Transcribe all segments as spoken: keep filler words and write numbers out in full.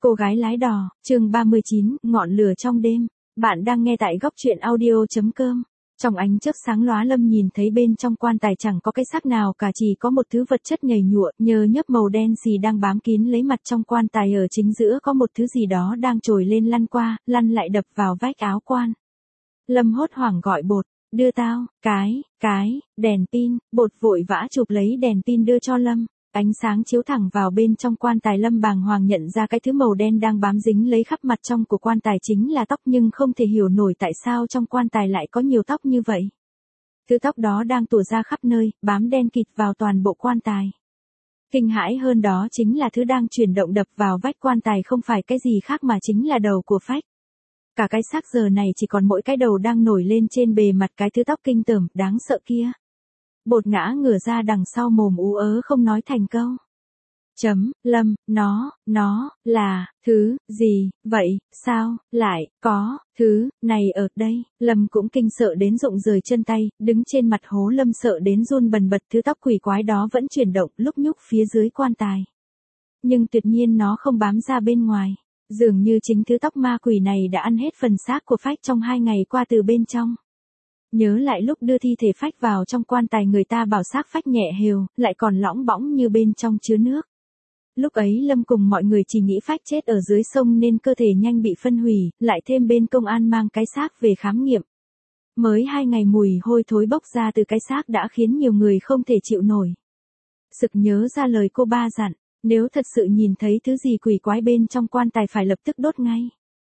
Cô gái lái đò, chương ba mươi chín, ngọn lửa trong đêm. Bạn đang nghe tại góc truyện audio.com. Trong ánh chớp sáng lóa, Lâm nhìn thấy bên trong quan tài chẳng có cái xác nào cả, chỉ có một thứ vật chất nhầy nhụa, nhờ nhớp màu đen xì đang bám kín lấy mặt trong quan tài. Ở chính giữa có một thứ gì đó đang trồi lên lăn qua, lăn lại đập vào vách áo quan. Lâm hốt hoảng gọi Bột, đưa tao, cái, cái, đèn pin. Bột vội vã chụp lấy đèn pin đưa cho Lâm. Ánh sáng chiếu thẳng vào bên trong quan tài. Lâm bàng hoàng nhận ra cái thứ màu đen đang bám dính lấy khắp mặt trong của quan tài chính là tóc, nhưng không thể hiểu nổi tại sao trong quan tài lại có nhiều tóc như vậy. Thứ tóc đó đang tủa ra khắp nơi, bám đen kịt vào toàn bộ quan tài. Kinh hãi hơn đó chính là thứ đang chuyển động đập vào vách quan tài không phải cái gì khác mà chính là đầu của Phách. Cả cái xác giờ này chỉ còn mỗi cái đầu đang nổi lên trên bề mặt cái thứ tóc kinh tởm, đáng sợ kia. Bột ngã ngửa ra đằng sau, mồm ú ớ không nói thành câu. Chấm, Lâm, nó, nó, là, thứ, gì, vậy, sao, lại, có, thứ, này ở đây. Lâm cũng kinh sợ đến rụng rời chân tay, đứng trên mặt hố. Lâm sợ đến run bần bật. Thứ tóc quỷ quái đó vẫn chuyển động lúc nhúc phía dưới quan tài. Nhưng tuyệt nhiên nó không bám ra bên ngoài. Dường như chính thứ tóc ma quỷ này đã ăn hết phần xác của Phách trong hai ngày qua từ bên trong. Nhớ lại lúc đưa thi thể Phách vào trong quan tài, người ta bảo xác Phách nhẹ hều, lại còn lõng bõng như bên trong chứa nước. Lúc ấy Lâm cùng mọi người chỉ nghĩ Phách chết ở dưới sông nên cơ thể nhanh bị phân hủy, lại thêm bên công an mang cái xác về khám nghiệm. Mới hai ngày mùi hôi thối bốc ra từ cái xác đã khiến nhiều người không thể chịu nổi. Sực nhớ ra lời cô ba dặn, nếu thật sự nhìn thấy thứ gì quỷ quái bên trong quan tài phải lập tức đốt ngay.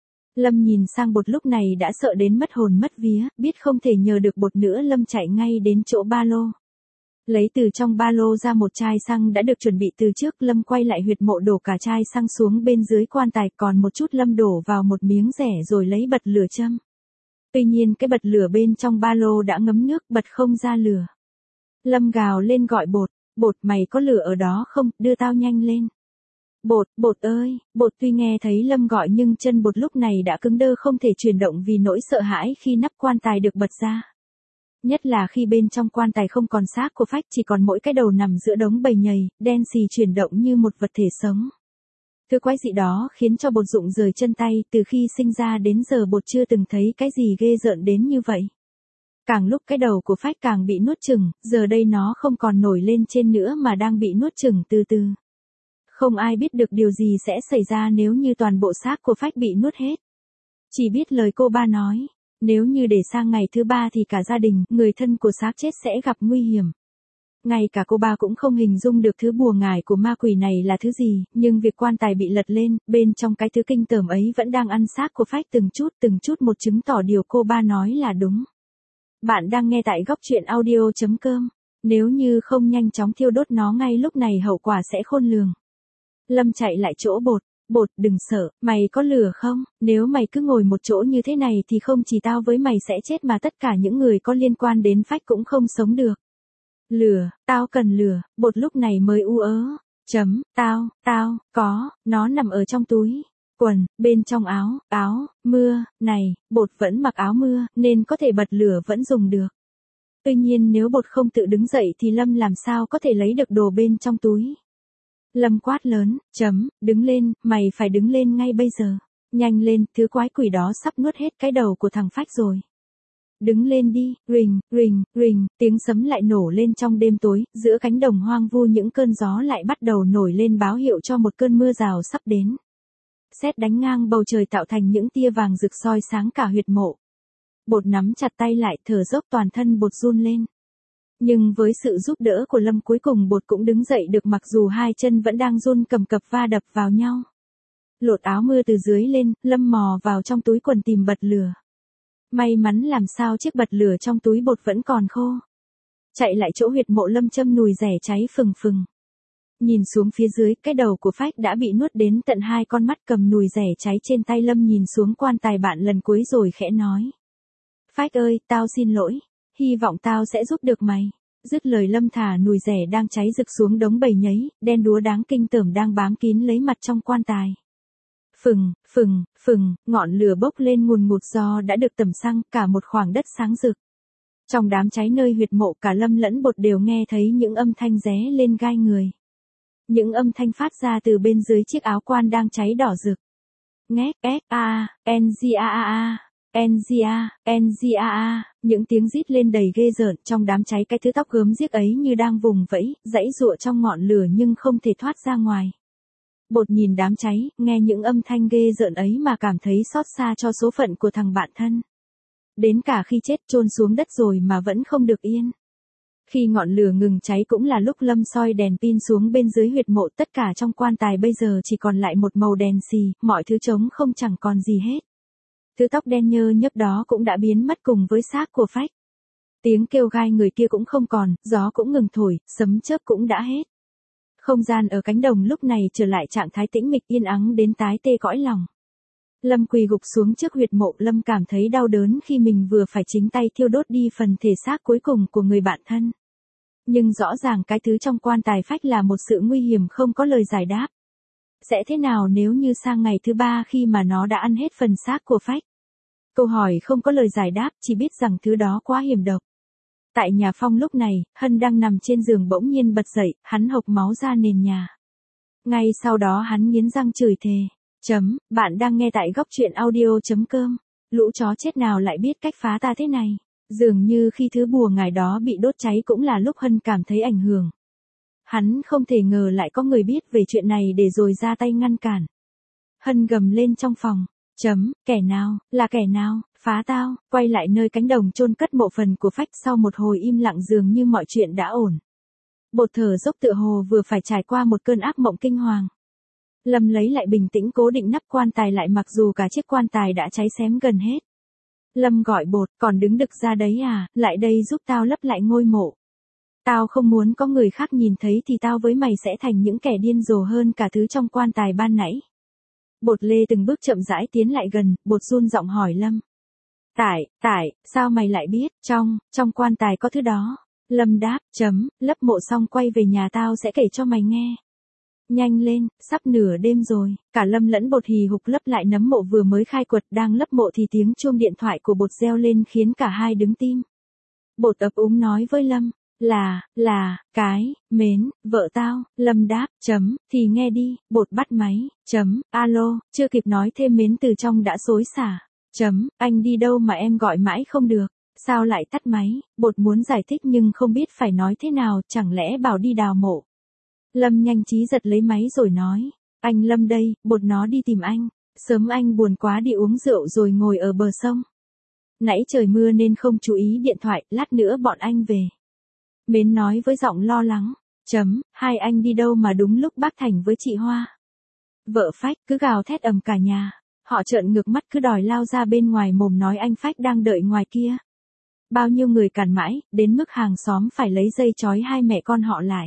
Lâm nhìn sang Bột lúc này đã sợ đến mất hồn mất vía, biết không thể nhờ được Bột nữa. Lâm chạy ngay đến chỗ ba lô. Lấy từ trong ba lô ra một chai xăng đã được chuẩn bị từ trước. Lâm quay lại huyệt mộ đổ cả chai xăng xuống bên dưới quan tài, còn một chút Lâm đổ vào một miếng rẻ rồi lấy bật lửa châm. Tuy nhiên cái bật lửa bên trong ba lô đã ngấm nước, bật không ra lửa. Lâm gào lên gọi Bột, Bột mày có lửa ở đó không, đưa tao nhanh lên. Bột, Bột ơi, Bột tuy nghe thấy Lâm gọi nhưng chân Bột lúc này đã cứng đơ không thể chuyển động vì nỗi sợ hãi khi nắp quan tài được bật ra. Nhất là khi bên trong quan tài không còn xác của Phách, chỉ còn mỗi cái đầu nằm giữa đống bầy nhầy, đen xì chuyển động như một vật thể sống. Thứ quái dị đó khiến cho Bột rụng rời chân tay, từ khi sinh ra đến giờ Bột chưa từng thấy cái gì ghê rợn đến như vậy. Càng lúc cái đầu của Phách càng bị nuốt chửng, giờ đây nó không còn nổi lên trên nữa mà đang bị nuốt chửng từ từ. Không ai biết được điều gì sẽ xảy ra nếu như toàn bộ xác của Phách bị nuốt hết. Chỉ biết lời cô ba nói, nếu như để sang ngày thứ ba thì cả gia đình, người thân của xác chết sẽ gặp nguy hiểm. Ngay cả cô ba cũng không hình dung được thứ bùa ngải của ma quỷ này là thứ gì, nhưng việc quan tài bị lật lên, bên trong cái thứ kinh tởm ấy vẫn đang ăn xác của Phách từng chút từng chút một, chứng tỏ điều cô ba nói là đúng. Bạn đang nghe tại góc truyện audio.com. Nếu như không nhanh chóng thiêu đốt nó ngay lúc này hậu quả sẽ khôn lường. Lâm chạy lại chỗ Bột, Bột đừng sợ, mày có lửa không? Nếu mày cứ ngồi một chỗ như thế này thì không chỉ tao với mày sẽ chết mà tất cả những người có liên quan đến Phách cũng không sống được. Lửa, tao cần lửa. Bột lúc này mới u ớ. Chấm, tao, tao, có, nó nằm ở trong túi quần, bên trong áo, áo, mưa, này, Bột vẫn mặc áo mưa, nên có thể bật lửa vẫn dùng được. Tuy nhiên nếu Bột không tự đứng dậy thì Lâm làm sao có thể lấy được đồ bên trong túi. Lâm quát lớn, chấm, đứng lên, mày phải đứng lên ngay bây giờ. Nhanh lên, thứ quái quỷ đó sắp nuốt hết cái đầu của thằng Phách rồi. Đứng lên đi, rình, rình, rình, tiếng sấm lại nổ lên trong đêm tối, giữa cánh đồng hoang vu những cơn gió lại bắt đầu nổi lên báo hiệu cho một cơn mưa rào sắp đến. Sét đánh ngang bầu trời tạo thành những tia vàng rực soi sáng cả huyệt mộ. Bột nắm chặt tay lại, thở dốc, toàn thân Bột run lên. Nhưng với sự giúp đỡ của Lâm cuối cùng Bột cũng đứng dậy được, mặc dù hai chân vẫn đang run cầm cập va đập vào nhau. Lột áo mưa từ dưới lên, Lâm mò vào trong túi quần tìm bật lửa. May mắn làm sao chiếc bật lửa trong túi Bột vẫn còn khô. Chạy lại chỗ huyệt mộ, Lâm châm nùi rẻ cháy phừng phừng. Nhìn xuống phía dưới, cái đầu của Phách đã bị nuốt đến tận hai con mắt. Cầm nùi rẻ cháy trên tay, Lâm nhìn xuống quan tài bạn lần cuối rồi khẽ nói. Phách ơi, tao xin lỗi. Hy vọng tao sẽ giúp được mày. Dứt lời Lâm thả nùi rẻ đang cháy rực xuống đống bầy nhấy, đen đúa đáng kinh tởm đang bám kín lấy mặt trong quan tài. Phừng, phừng, phừng, ngọn lửa bốc lên ngùn ngụt do đã được tẩm xăng, cả một khoảng đất sáng rực. Trong đám cháy nơi huyệt mộ, cả Lâm lẫn Bột đều nghe thấy những âm thanh ré lên gai người. Những âm thanh phát ra từ bên dưới chiếc áo quan đang cháy đỏ rực. Ngét, S, A, N, G, A, A, A. N G A, N G A A, những tiếng rít lên đầy ghê rợn trong đám cháy, cái thứ tóc gớm ghiếc ấy như đang vùng vẫy, giãy giụa trong ngọn lửa nhưng không thể thoát ra ngoài. Bột nhìn đám cháy, nghe những âm thanh ghê rợn ấy mà cảm thấy xót xa cho số phận của thằng bạn thân. Đến cả khi chết chôn xuống đất rồi mà vẫn không được yên. Khi ngọn lửa ngừng cháy cũng là lúc Lâm soi đèn pin xuống bên dưới huyệt mộ, tất cả trong quan tài bây giờ chỉ còn lại một màu đèn xì, mọi thứ trống không chẳng còn gì hết. Thứ tóc đen nhơ nhấp đó cũng đã biến mất cùng với xác của Phách. Tiếng kêu gai người kia cũng không còn, gió cũng ngừng thổi, sấm chớp cũng đã hết. Không gian ở cánh đồng lúc này trở lại trạng thái tĩnh mịch yên ắng đến tái tê cõi lòng. Lâm quỳ gục xuống trước huyệt mộ, Lâm cảm thấy đau đớn khi mình vừa phải chính tay thiêu đốt đi phần thể xác cuối cùng của người bạn thân. Nhưng rõ ràng cái thứ trong quan tài Phách là một sự nguy hiểm không có lời giải đáp. Sẽ thế nào nếu như sang ngày thứ ba khi mà nó đã ăn hết phần xác của Phách? Câu hỏi không có lời giải đáp, chỉ biết rằng thứ đó quá hiểm độc. Tại nhà Phong lúc này, Hân đang nằm trên giường bỗng nhiên bật dậy, hắn hộc máu ra nền nhà. Ngay sau đó hắn nghiến răng chửi thề. Chấm, bạn đang nghe tại góc truyện audio.com. Lũ chó chết nào lại biết cách phá ta thế này? Dường như khi thứ bùa ngải đó bị đốt cháy cũng là lúc Hân cảm thấy ảnh hưởng. Hắn không thể ngờ lại có người biết về chuyện này để rồi ra tay ngăn cản. Hân gầm lên trong phòng. Chấm, kẻ nào, là kẻ nào, phá tao, quay lại nơi cánh đồng chôn cất mộ phần của Phách. Sau một hồi im lặng dường như mọi chuyện đã ổn. Bột thở dốc tựa hồ vừa phải trải qua một cơn ác mộng kinh hoàng. Lâm lấy lại bình tĩnh cố định nắp quan tài lại mặc dù cả chiếc quan tài đã cháy xém gần hết. Lâm gọi Bột, còn đứng đực ra đấy à, lại đây giúp tao lấp lại ngôi mộ. Tao không muốn có người khác nhìn thấy thì tao với mày sẽ thành những kẻ điên rồ hơn cả thứ trong quan tài ban nãy. Bột lê từng bước chậm rãi tiến lại gần, Bột run giọng hỏi Lâm. Tải, tải, sao mày lại biết, trong, trong quan tài có thứ đó. Lâm đáp, chấm, lấp mộ xong quay về nhà tao sẽ kể cho mày nghe. Nhanh lên, sắp nửa đêm rồi, cả Lâm lẫn Bột hì hục lấp lại nấm mộ vừa mới khai quật, đang lấp mộ thì tiếng chuông điện thoại của Bột reo lên khiến cả hai đứng tim. Bột ấp úng nói với Lâm, là, là, cái, mến, vợ tao. Lâm đáp, chấm, thì nghe đi. Bột bắt máy, chấm, alo, chưa kịp nói thêm mến từ trong đã xối xả. Chấm, anh đi đâu mà em gọi mãi không được, sao lại tắt máy? Bột muốn giải thích nhưng không biết phải nói thế nào, chẳng lẽ bảo đi đào mộ. Lâm nhanh trí giật lấy máy rồi nói, anh Lâm đây, Bột nó đi tìm anh, sớm anh buồn quá đi uống rượu rồi ngồi ở bờ sông. Nãy trời mưa nên không chú ý điện thoại, lát nữa bọn anh về. Mến nói với giọng lo lắng, chấm, hai anh đi đâu mà đúng lúc bác Thành với chị Hoa. Vợ Phách cứ gào thét ầm cả nhà, họ trợn ngược mắt cứ đòi lao ra bên ngoài mồm nói anh Phách đang đợi ngoài kia. Bao nhiêu người cản mãi, đến mức hàng xóm phải lấy dây trói hai mẹ con họ lại.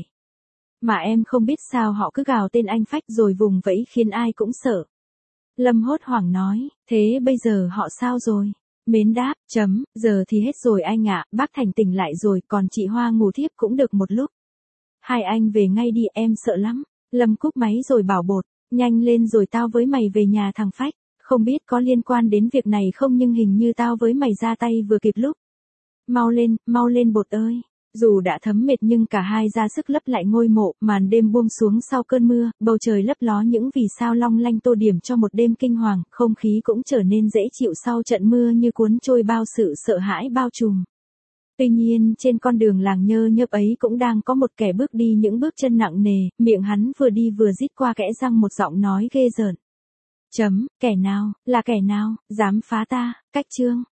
Mà em không biết sao họ cứ gào tên anh Phách rồi vùng vẫy khiến ai cũng sợ. Lâm hốt hoảng nói, thế bây giờ họ sao rồi? Mến đáp, chấm, giờ thì hết rồi anh ạ, bác Thành tỉnh lại rồi, còn chị Hoa ngủ thiếp cũng được một lúc. Hai anh về ngay đi, em sợ lắm. Lâm cúp máy rồi bảo Bột, nhanh lên rồi tao với mày về nhà thằng Phách. Không biết có liên quan đến việc này không nhưng hình như tao với mày ra tay vừa kịp lúc. Mau lên, mau lên Bột ơi. Dù đã thấm mệt nhưng cả hai ra sức lấp lại ngôi mộ, màn đêm buông xuống sau cơn mưa, bầu trời lấp ló những vì sao long lanh tô điểm cho một đêm kinh hoàng, không khí cũng trở nên dễ chịu sau trận mưa như cuốn trôi bao sự sợ hãi bao trùm. Tuy nhiên, trên con đường làng nhơ nhớp ấy cũng đang có một kẻ bước đi những bước chân nặng nề, miệng hắn vừa đi vừa rít qua kẽ răng một giọng nói ghê rợn. Chấm, kẻ nào, là kẻ nào, dám phá ta, cách chương.